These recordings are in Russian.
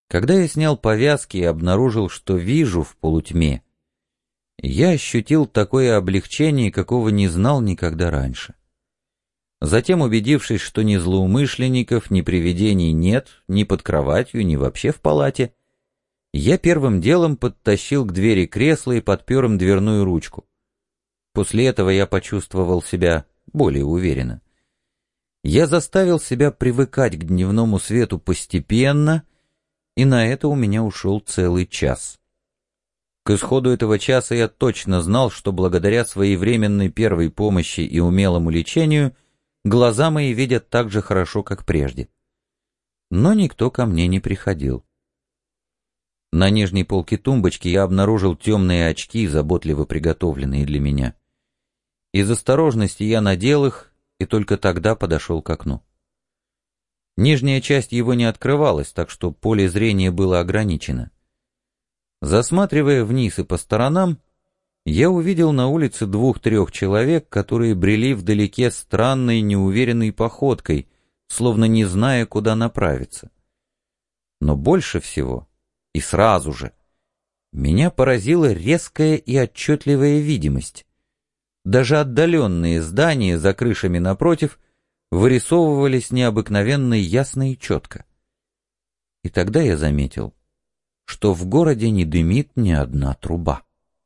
Когда я снял повязки и обнаружил, что вижу в полутьме, я ощутил такое облегчение, какого не знал никогда раньше. Затем, убедившись, что ни злоумышленников, ни привидений нет, ни под кроватью, ни вообще в палате, я первым делом подтащил к двери кресло и подпер им дверную ручку. После этого я почувствовал себя более уверенно. Я заставил себя привыкать к дневному свету постепенно, и на это у меня ушел целый час. К исходу этого часа я точно знал, что благодаря своевременной первой помощи и умелому лечению глаза мои видят так же хорошо, как прежде. Но никто ко мне не приходил. На нижней полке тумбочки я обнаружил темные очки, заботливо приготовленные для меня. Из осторожности я надел их и только тогда подошел к окну. Нижняя часть его не открывалась, так что поле зрения было ограничено. Засматривая вниз и по сторонам, я увидел на улице 2-3 человек, которые брели вдалеке странной, неуверенной походкой, словно не зная, куда направиться. Но больше всего, и сразу же, меня поразила резкая и отчетливая видимость. Даже отдаленные здания за крышами напротив вырисовывались необыкновенно ясно и четко. И тогда я заметил, что в городе не дымит ни одна труба.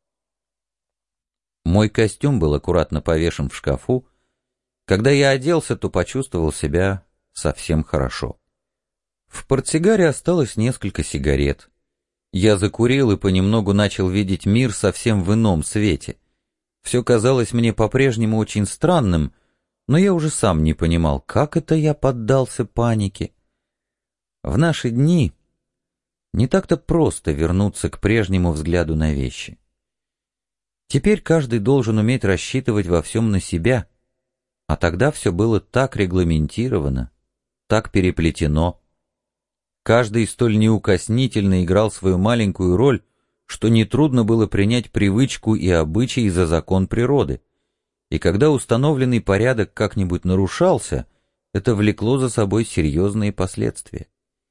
Мой костюм был аккуратно повешен в шкафу. Когда я оделся, то почувствовал себя совсем хорошо. В портсигаре осталось несколько сигарет. Я закурил и понемногу начал видеть мир совсем в ином свете. Все казалось мне по-прежнему очень странным, но я уже сам не понимал, как это я поддался панике. В наши дни не так-то просто вернуться к прежнему взгляду на вещи. Теперь каждый должен уметь рассчитывать во всем на себя, а тогда все было так регламентировано, так переплетено. Каждый столь неукоснительно играл свою маленькую роль, что нетрудно было принять привычку и обычай за закон природы. И когда установленный порядок как-нибудь нарушался, это влекло за собой серьезные последствия.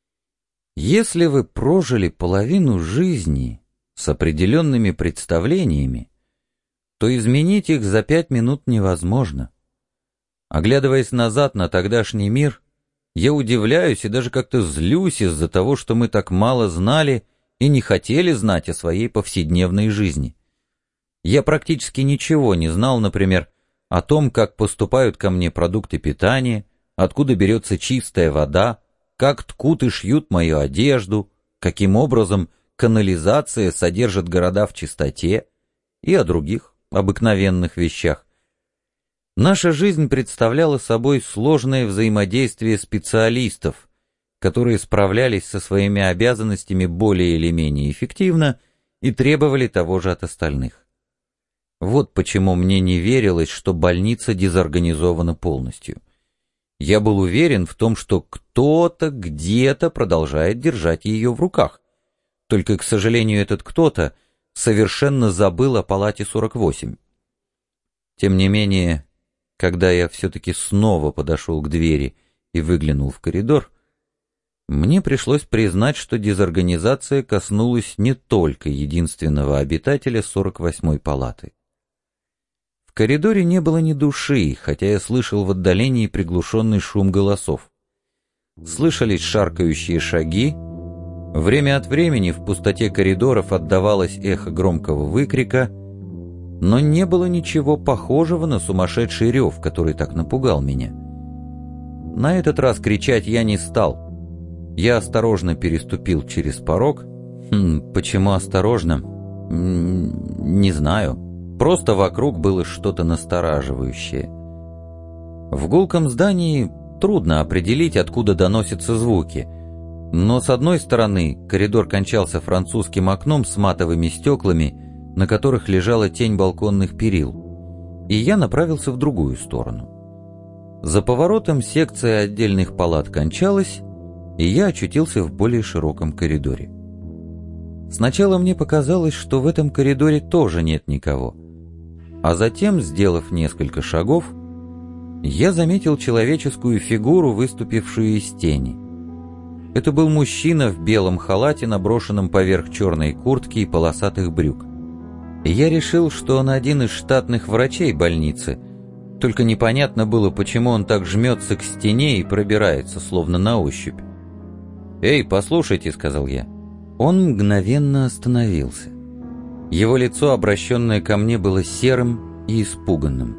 Если вы прожили половину жизни с определенными представлениями, то изменить их за 5 минут невозможно. Оглядываясь назад на тогдашний мир, я удивляюсь и даже как-то злюсь из-за того, что мы так мало знали и не хотели знать о своей повседневной жизни. Я практически ничего не знал, например, о том, как поступают ко мне продукты питания, откуда берется чистая вода, как ткут и шьют мою одежду, каким образом канализация содержит города в чистоте и о других обыкновенных вещах. Наша жизнь представляла собой сложное взаимодействие специалистов, которые справлялись со своими обязанностями более или менее эффективно и требовали того же от остальных. Вот почему мне не верилось, что больница дезорганизована полностью. Я был уверен в том, что кто-то где-то продолжает держать ее в руках. Только, к сожалению, этот кто-то совершенно забыл о палате 48. Тем не менее, когда я все-таки снова подошел к двери и выглянул в коридор, мне пришлось признать, что дезорганизация коснулась не только единственного обитателя 48-й палаты. В коридоре не было ни души, хотя я слышал в отдалении приглушенный шум голосов. Слышались шаркающие шаги, время от времени в пустоте коридоров отдавалось эхо громкого выкрика, но не было ничего похожего на сумасшедший рев, который так напугал меня. На этот раз кричать я не стал. Я осторожно переступил через порог. Почему осторожно? Не знаю. Просто вокруг было что-то настораживающее. В гулком здании трудно определить, откуда доносятся звуки. Но с одной стороны коридор кончался французским окном с матовыми стеклами, на которых лежала тень балконных перил, и я направился в другую сторону. За поворотом секция отдельных палат кончалась, и я очутился в более широком коридоре. Сначала мне показалось, что в этом коридоре тоже нет никого, а затем, сделав несколько шагов, я заметил человеческую фигуру, выступившую из тени. Это был мужчина в белом халате, наброшенном поверх черной куртки и полосатых брюк. И я решил, что он один из штатных врачей больницы, только непонятно было, почему он так жмется к стене и пробирается, словно на ощупь. «Эй, послушайте», — сказал я. Он мгновенно остановился. Его лицо, обращенное ко мне, было серым и испуганным.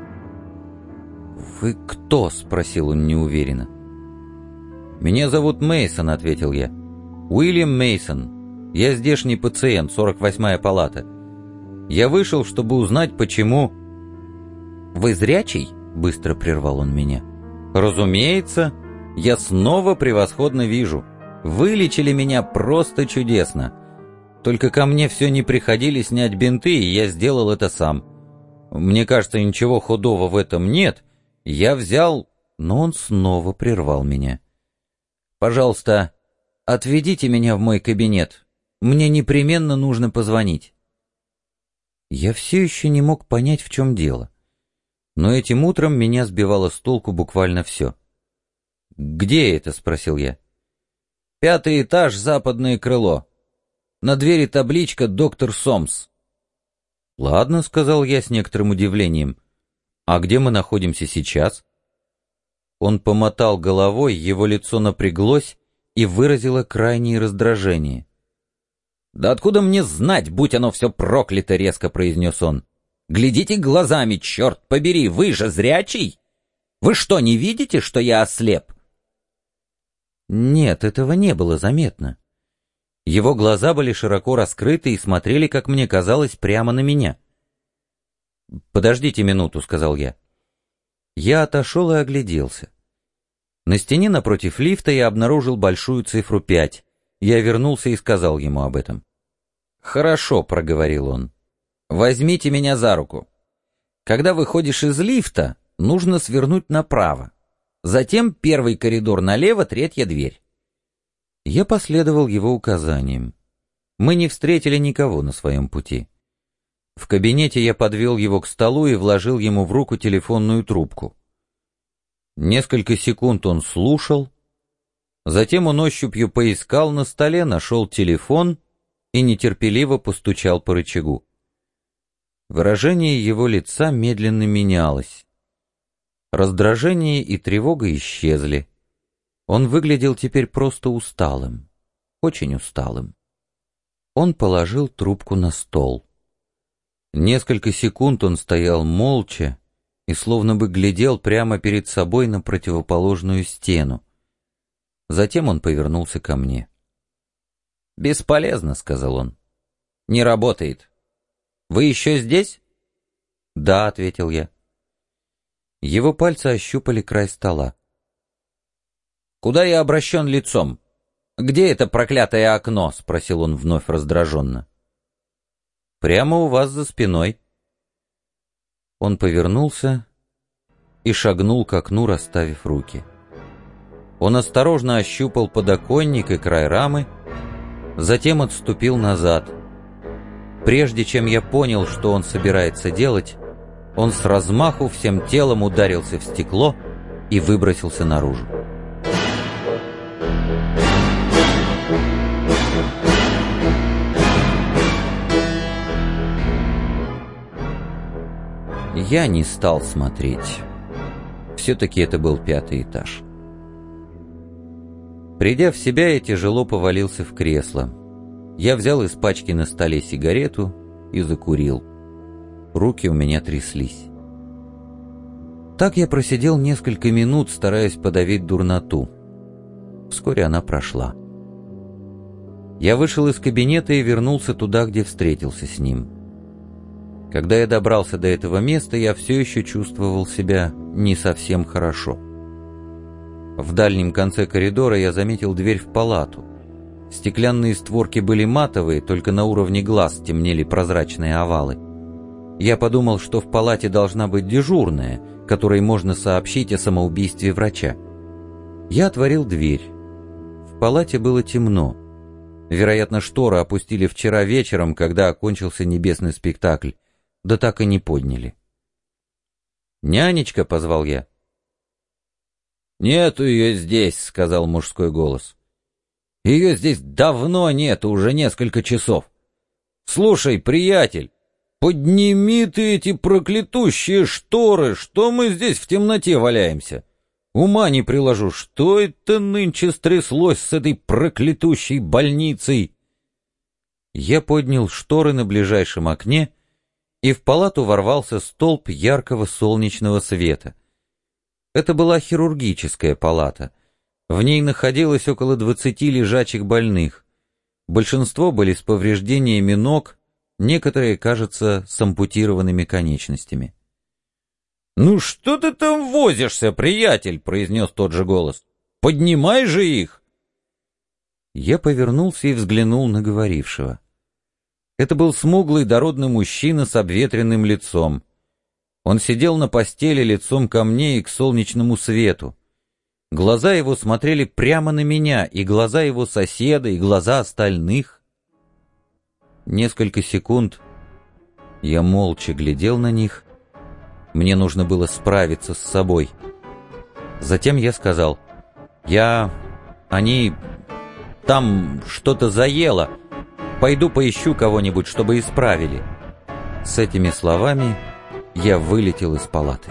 «Вы кто?» — спросил он неуверенно. «Меня зовут Мейсон», — ответил я. «Уильям Мейсон. Я здешний пациент, 48-я палата. Я вышел, чтобы узнать, почему...» «Вы зрячий?» — быстро прервал он меня. «Разумеется. Я снова превосходно вижу. Вылечили меня просто чудесно. Только ко мне все не приходили снять бинты, и я сделал это сам. Мне кажется, ничего худого в этом нет. Я взял...» Но он снова прервал меня. «Пожалуйста, отведите меня в мой кабинет. Мне непременно нужно позвонить». Я все еще не мог понять, в чем дело. Но этим утром меня сбивало с толку буквально все. «Где это?» — спросил я. «5-й этаж, западное крыло. На двери табличка «Доктор Сомс». «Ладно», — сказал я с некоторым удивлением. «А где мы находимся сейчас?» Он помотал головой, его лицо напряглось и выразило крайнее раздражение. «Да откуда мне знать, будь оно все проклято!» — резко произнес он. «Глядите глазами, черт побери, вы же зрячий! Вы что, не видите, что я ослеп?» Нет, этого не было заметно. Его глаза были широко раскрыты и смотрели, как мне казалось, прямо на меня. «Подождите минуту», — сказал я. Я отошел и огляделся. На стене напротив лифта я обнаружил большую цифру 5. Я вернулся и сказал ему об этом. «Хорошо», — проговорил он. «Возьмите меня за руку. Когда выходишь из лифта, нужно свернуть направо. Затем первый коридор налево, 3-я дверь». Я последовал его указаниям. Мы не встретили никого на своем пути. В кабинете я подвел его к столу и вложил ему в руку телефонную трубку. Несколько секунд он слушал, затем он ощупью поискал на столе, нашел телефон и нетерпеливо постучал по рычагу. Выражение его лица медленно менялось. Раздражение и тревога исчезли. Он выглядел теперь просто усталым, очень усталым. Он положил трубку на стол. Несколько секунд он стоял молча и словно бы глядел прямо перед собой на противоположную стену. Затем он повернулся ко мне. «Бесполезно», — сказал он. «Не работает. Вы еще здесь?» «Да», — ответил я. Его пальцы ощупали край стола. «Куда я обращен лицом? Где это проклятое окно?» — спросил он вновь раздраженно. «Прямо у вас за спиной». Он повернулся и шагнул к окну, расставив руки. Он осторожно ощупал подоконник и край рамы, затем отступил назад. Прежде чем я понял, что он собирается делать, он с размаху всем телом ударился в стекло и выбросился наружу. Я не стал смотреть. Все-таки это был 5-й этаж. Придя в себя, я тяжело повалился в кресло. Я взял из пачки на столе сигарету и закурил. Руки у меня тряслись. Так я просидел несколько минут, стараясь подавить дурноту. Вскоре она прошла. Я вышел из кабинета и вернулся туда, где встретился с ним. Когда я добрался до этого места, я все еще чувствовал себя не совсем хорошо. В дальнем конце коридора я заметил дверь в палату. Стеклянные створки были матовые, только на уровне глаз темнели прозрачные овалы. Я подумал, что в палате должна быть дежурная, которой можно сообщить о самоубийстве врача. Я отворил дверь. В палате было темно. Вероятно, шторы опустили вчера вечером, когда окончился небесный спектакль, да так и не подняли. «Нянечка», — позвал я. «Нету ее здесь», — сказал мужской голос. Ее здесь давно нет, уже несколько часов. Слушай, приятель, подними ты эти проклятущие шторы, что мы здесь в темноте валяемся? Ума не приложу, что это нынче стряслось с этой проклятущей больницей?» Я поднял шторы на ближайшем окне, и в палату ворвался столб яркого солнечного света. Это была хирургическая палата. В ней находилось около 20 лежачих больных. Большинство были с повреждениями ног, некоторые, кажется, с ампутированными конечностями. «Ну что ты там возишься, приятель?» — произнес тот же голос. «Поднимай же их!» Я повернулся и взглянул на говорившего. Это был смуглый дородный мужчина с обветренным лицом. Он сидел на постели лицом ко мне и к солнечному свету. Глаза его смотрели прямо на меня, и глаза его соседа, и глаза остальных. Несколько секунд я молча глядел на них. Мне нужно было справиться с собой. Затем я сказал: они там что-то заело. Пойду поищу кого-нибудь, чтобы исправили». С этими словами я вылетел из палаты.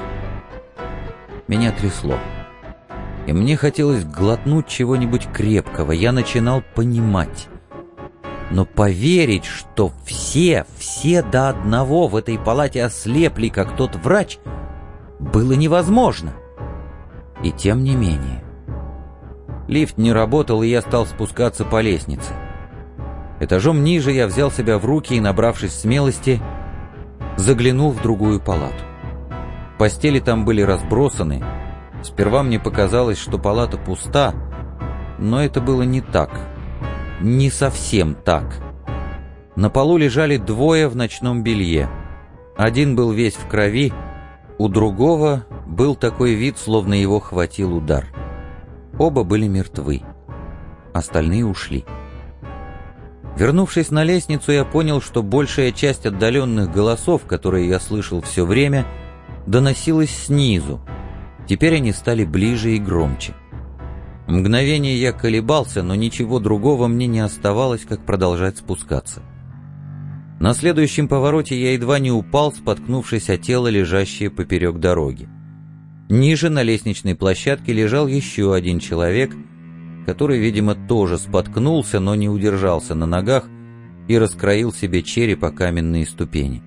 Меня трясло, и мне хотелось глотнуть чего-нибудь крепкого. Я начинал понимать. Но поверить, что все до одного в этой палате ослепли, как тот врач, было невозможно. И тем не менее. Лифт не работал, и я стал спускаться по лестнице. Этажом ниже я взял себя в руки и, набравшись смелости, заглянул в другую палату. Постели там были разбросаны. Сперва мне показалось, что палата пуста, но это было не так. Не совсем так. На полу лежали двое в ночном белье. Один был весь в крови, у другого был такой вид, словно его хватил удар. Оба были мертвы. Остальные ушли. Вернувшись на лестницу, я понял, что большая часть отдаленных голосов, которые я слышал все время, доносилась снизу. Теперь они стали ближе и громче. Мгновение я колебался, но ничего другого мне не оставалось, как продолжать спускаться. На следующем повороте я едва не упал, споткнувшись о тело, лежащее поперек дороги. Ниже на лестничной площадке лежал еще один человек, который, видимо, тоже споткнулся, но не удержался на ногах и раскроил себе череп о каменные ступени.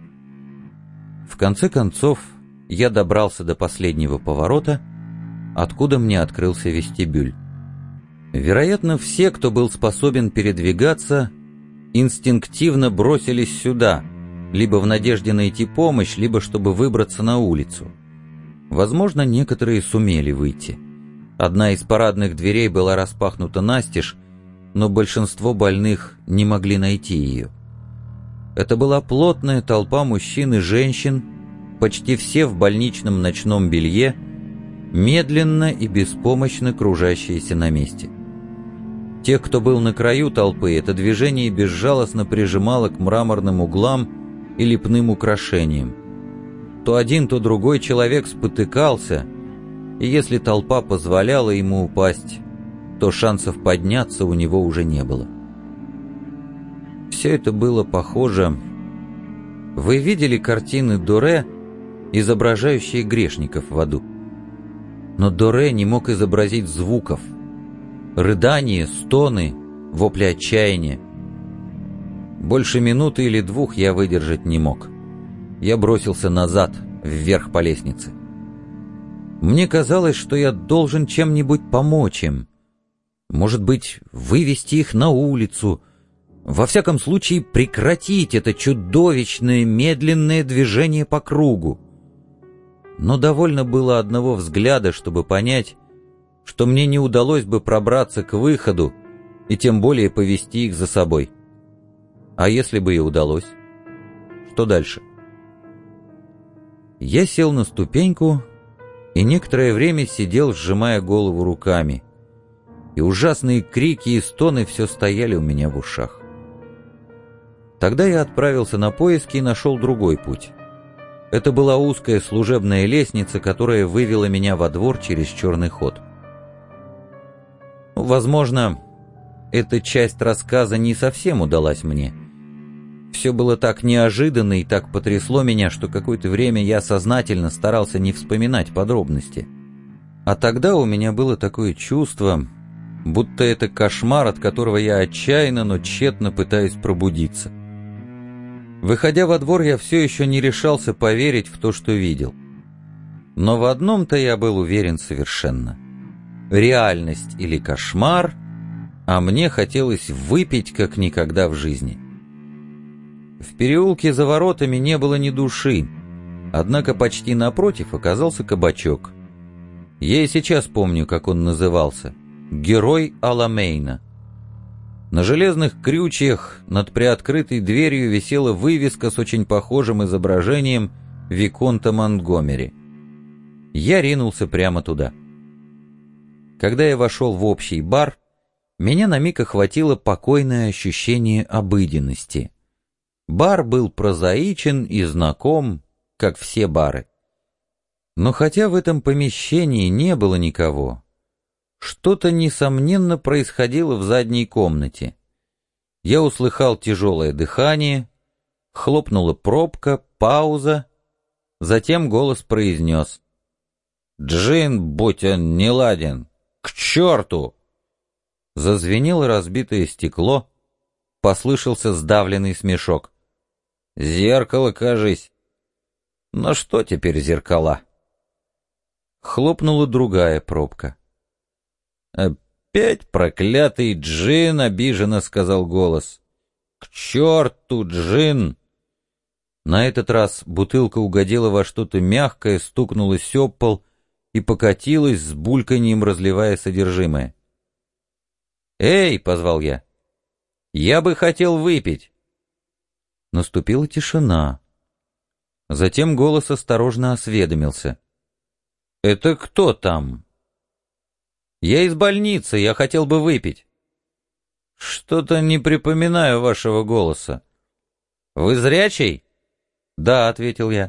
В конце концов, я добрался до последнего поворота, откуда мне открылся вестибюль. Вероятно, все, кто был способен передвигаться, инстинктивно бросились сюда, либо в надежде найти помощь, либо чтобы выбраться на улицу. Возможно, некоторые сумели выйти. Одна из парадных дверей была распахнута настежь, но большинство больных не могли найти ее. Это была плотная толпа мужчин и женщин, почти все в больничном ночном белье, медленно и беспомощно кружащиеся на месте. Тех, кто был на краю толпы, это движение безжалостно прижимало к мраморным углам и лепным украшениям. То один, то другой человек спотыкался, и если толпа позволяла ему упасть, то шансов подняться у него уже не было. Все это было похоже... Вы видели картины Доре, изображающие грешников в аду? Но Доре не мог изобразить звуков. Рыдания, стоны, вопли отчаяния. Больше минуты или двух я выдержать не мог. Я бросился назад, вверх по лестнице. Мне казалось, что я должен чем-нибудь помочь им. Может быть, вывести их на улицу. Во всяком случае, прекратить это чудовищное медленное движение по кругу. Но довольно было одного взгляда, чтобы понять, что мне не удалось бы пробраться к выходу и тем более повести их за собой. А если бы и удалось? Что дальше? Я сел на ступеньку и некоторое время сидел, сжимая голову руками, и ужасные крики и стоны все стояли у меня в ушах. Тогда я отправился на поиски и нашел другой путь. Это была узкая служебная лестница, которая вывела меня во двор через черный ход. Возможно, эта часть рассказа не совсем удалась мне. Все было так неожиданно и так потрясло меня, что какое-то время я сознательно старался не вспоминать подробности. А тогда у меня было такое чувство, будто это кошмар, от которого я отчаянно, но тщетно пытаюсь пробудиться. Выходя во двор, я все еще не решался поверить в то, что видел. Но в одном-то я был уверен совершенно. Реальность или кошмар, а мне хотелось выпить как никогда в жизни. В переулке за воротами не было ни души, однако почти напротив оказался кабачок. Я и сейчас помню, как он назывался — «Герой Аламейна». На железных крючьях над приоткрытой дверью висела вывеска с очень похожим изображением виконта Монтгомери. Я ринулся прямо туда. Когда я вошел в общий бар, меня на миг охватило покойное ощущение обыденности. Бар был прозаичен и знаком, как все бары. Но хотя в этом помещении не было никого, что-то, несомненно, происходило в задней комнате. Я услыхал тяжелое дыхание, хлопнула пробка, пауза, затем голос произнес: «Джин, будь он неладен! К черту!» Зазвенело разбитое стекло, послышался сдавленный смешок. «Зеркало, кажись!» «Ну что теперь зеркала?» Хлопнула другая пробка. «Опять проклятый джин!» — обиженно сказал голос. «К черту, джин!» На этот раз бутылка угодила во что-то мягкое, стукнулась об пол и покатилась с бульканьем, разливая содержимое. «Эй!» — позвал я. «Я бы хотел выпить!» Наступила тишина. Затем голос осторожно осведомился. «Это кто там?» «Я из больницы, я хотел бы выпить». «Что-то не припоминаю вашего голоса». «Вы зрячий?» «Да», — ответил я.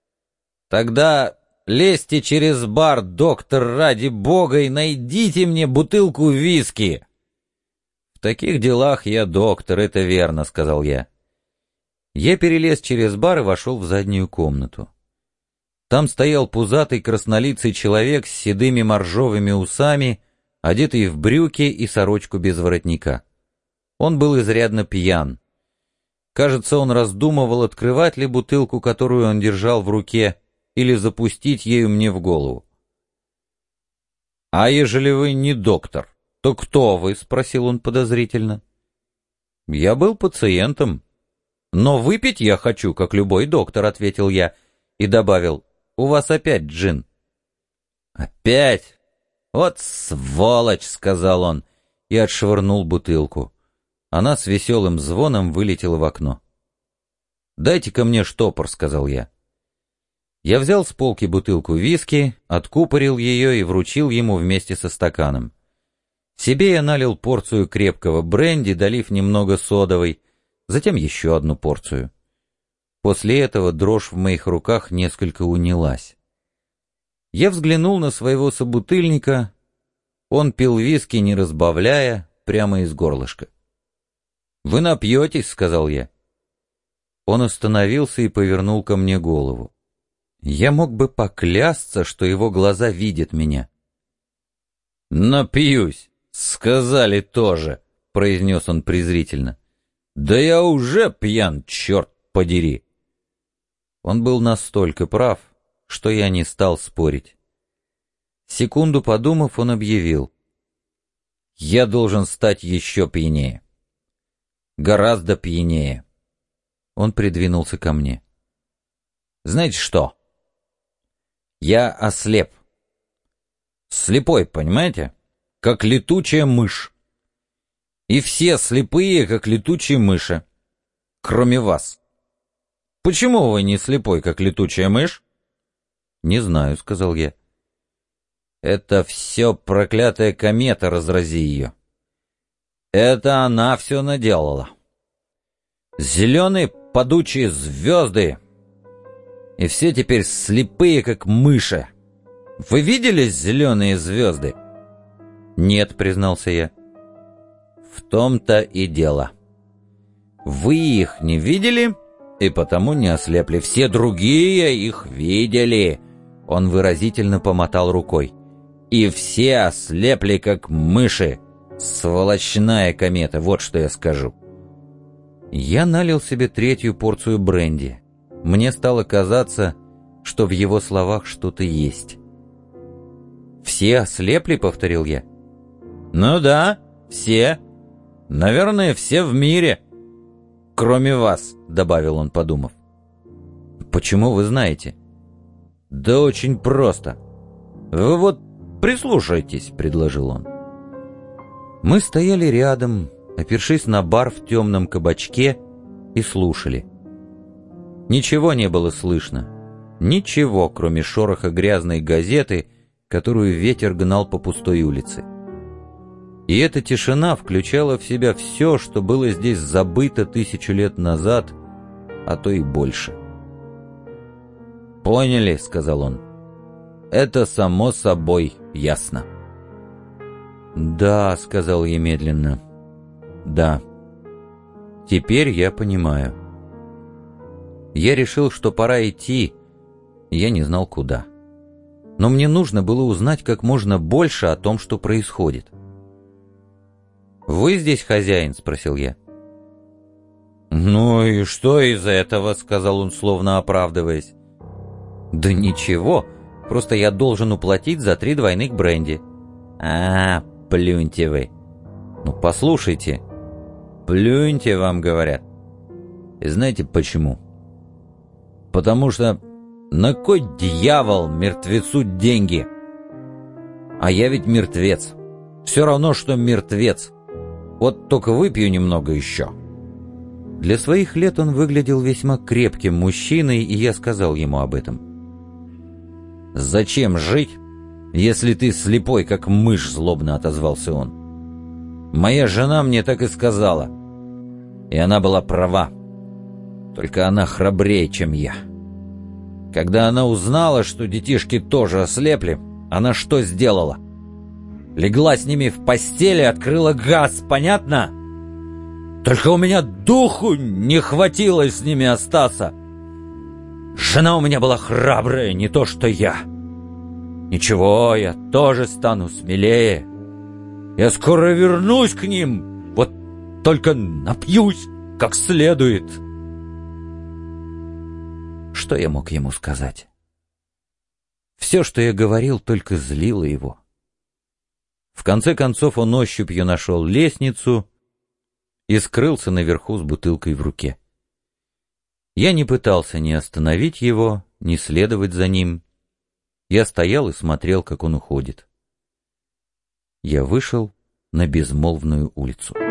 «Тогда лезьте через бар, доктор, ради бога, и найдите мне бутылку виски». «В таких делах я доктор, это верно», — сказал я. Я перелез через бар и вошел в заднюю комнату. Там стоял пузатый краснолицый человек с седыми моржовыми усами, одетый в брюки и сорочку без воротника. Он был изрядно пьян. Кажется, он раздумывал, открывать ли бутылку, которую он держал в руке, или запустить ею мне в голову. «А ежели вы не доктор, то кто вы?» — спросил он подозрительно. «Я был пациентом. Но выпить я хочу, как любой доктор», — ответил я и добавил: «У вас опять джин». «Опять? Вот сволочь!» — сказал он и отшвырнул бутылку. Она с веселым звоном вылетела в окно. «Дайте-ка мне штопор», — сказал я. Я взял с полки бутылку виски, откупорил ее и вручил ему вместе со стаканом. Себе я налил порцию крепкого бренди, долив немного содовой, затем еще одну порцию. После этого дрожь в моих руках несколько унялась. Я взглянул на своего собутыльника. Он пил виски, не разбавляя, прямо из горлышка. «Вы напьетесь», — сказал я. Он остановился и повернул ко мне голову. Я мог бы поклясться, что его глаза видят меня. «Напьюсь, сказали тоже», — произнес он презрительно. «Да я уже пьян, черт подери». Он был настолько прав, что я не стал спорить. Секунду подумав, он объявил: «Я должен стать еще пьянее. Гораздо пьянее». Он придвинулся ко мне. «Знаете что? Я ослеп. Слепой, понимаете? Как летучая мышь. И все слепые, как летучие мыши. Кроме вас. Почему вы не слепой, как летучая мышь?» «Не знаю», — сказал я. «Это все проклятая комета, разрази ее. Это она все наделала. Зеленые падучие звезды. И все теперь слепые, как мыши. Вы видели зеленые звезды?» «Нет», — признался я. В том-то и дело. Вы их не видели и потому не ослепли. Все другие их видели. Он выразительно помотал рукой. И все ослепли, как мыши. Сволочная комета, вот что я скажу. Я налил себе третью порцию бренди. Мне стало казаться, что в его словах что-то есть. «Все ослепли?» — повторил я. «Ну да, все. Наверное, все в мире. Кроме вас», — добавил он, подумав. «Почему вы знаете?» «Да очень просто. Вы вот прислушайтесь», — предложил он. Мы стояли рядом, опершись на бар в темном кабачке, и слушали. Ничего не было слышно. Ничего, кроме шороха грязной газеты, которую ветер гнал по пустой улице. И эта тишина включала в себя все, что было здесь забыто 1000 лет назад, а то и больше. «Поняли», — сказал он. «Это само собой ясно». «Да», — сказал я медленно. «Да. Теперь я понимаю». Я решил, что пора идти, я не знал куда. Но мне нужно было узнать как можно больше о том, что происходит. «Вы здесь хозяин?» — спросил я. «Ну и что из этого?» — сказал он, словно оправдываясь. «Да ничего, просто я должен уплатить за 3 двойных бренди». Плюньте вы». «Ну, послушайте». «Плюньте, вам говорят». И знаете почему? Потому что на кой дьявол мертвецу деньги? А я ведь мертвец. Все равно, что мертвец. Вот только выпью немного еще». Для своих лет он выглядел весьма крепким мужчиной, и я сказал ему об этом. «Зачем жить, если ты слепой, как мышь?» — злобно отозвался он. «Моя жена мне так и сказала. И она была права. Только она храбрее, чем я. Когда она узнала, что детишки тоже ослепли, она что сделала? Легла с ними в постели, открыла газ, понятно? Только у меня духу не хватило с ними остаться. Жена у меня была храбрая, не то что я. Ничего, я тоже стану смелее. Я скоро вернусь к ним, вот только напьюсь как следует». Что я мог ему сказать? Все, что я говорил, только злило его. В конце концов он ощупью нашел лестницу и скрылся наверху с бутылкой в руке. Я не пытался ни остановить его, ни следовать за ним. Я стоял и смотрел, как он уходит. Я вышел на безмолвную улицу.